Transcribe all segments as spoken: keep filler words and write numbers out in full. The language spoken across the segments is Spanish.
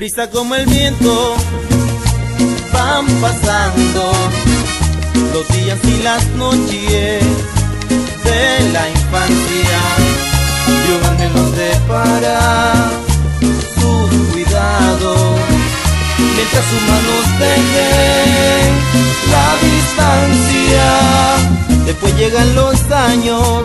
Deprisa como el viento van pasando los días y las noches de la infancia. Dios ángel nos depara sus cuidados, mientras sus manos tejen la distancia. Después llegan los años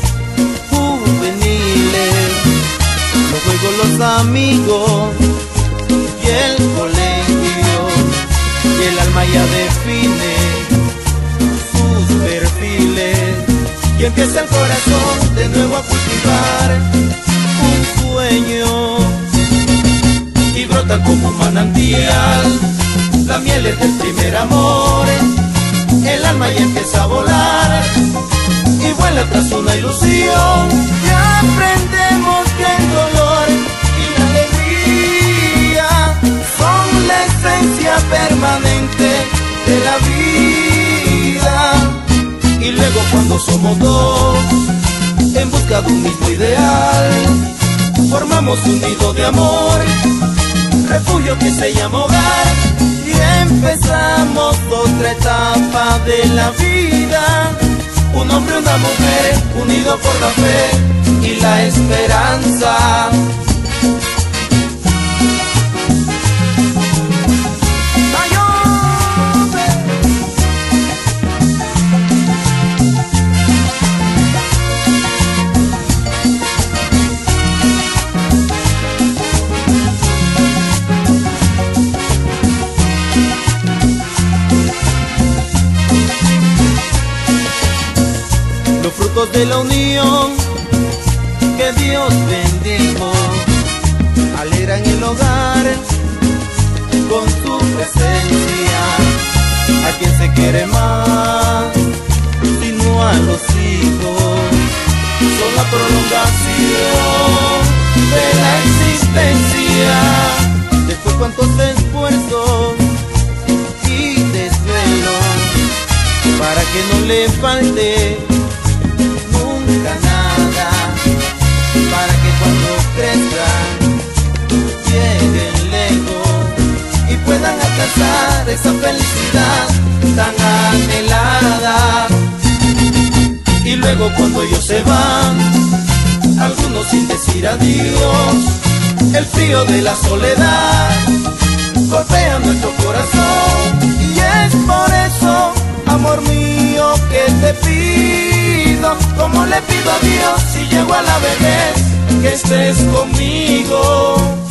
juveniles, los juegos, los amigos y el colegio, y el alma ya define sus perfiles, y empieza el corazón de nuevo a cultivar un sueño, y brota como un manantial la miel del primer amor. El alma ya empieza a volar y vuela tras una ilusión, y aprendemos que el dolor y la alegría son la esencia permanente de la vida. Y luego cuando somos dos en busca de un mismo ideal, formamos un nido de amor, refugio que se llama hogar, y empezamos otra etapa de la vida. Un hombre, una mujer, unidos por la fe y la esperanza. Los frutos de la unión que Dios bendijo alegran el hogar con su presencia. A quien se quiere más, sino a los hijos, son la prolongación de la existencia. Después cuántos esfuerzos y desvelos para que no le falte nunca nada, para que cuando crezcan lleguen lejos y puedan alcanzar esa felicidad tan anhelada. Y luego cuando ellos se van, algunos sin decir adiós, el frío de la soledad golpea nuestro corazón, y es por eso, amor mío, que te pido, como le pido a Dios si llego a la vejez, que estés conmigo.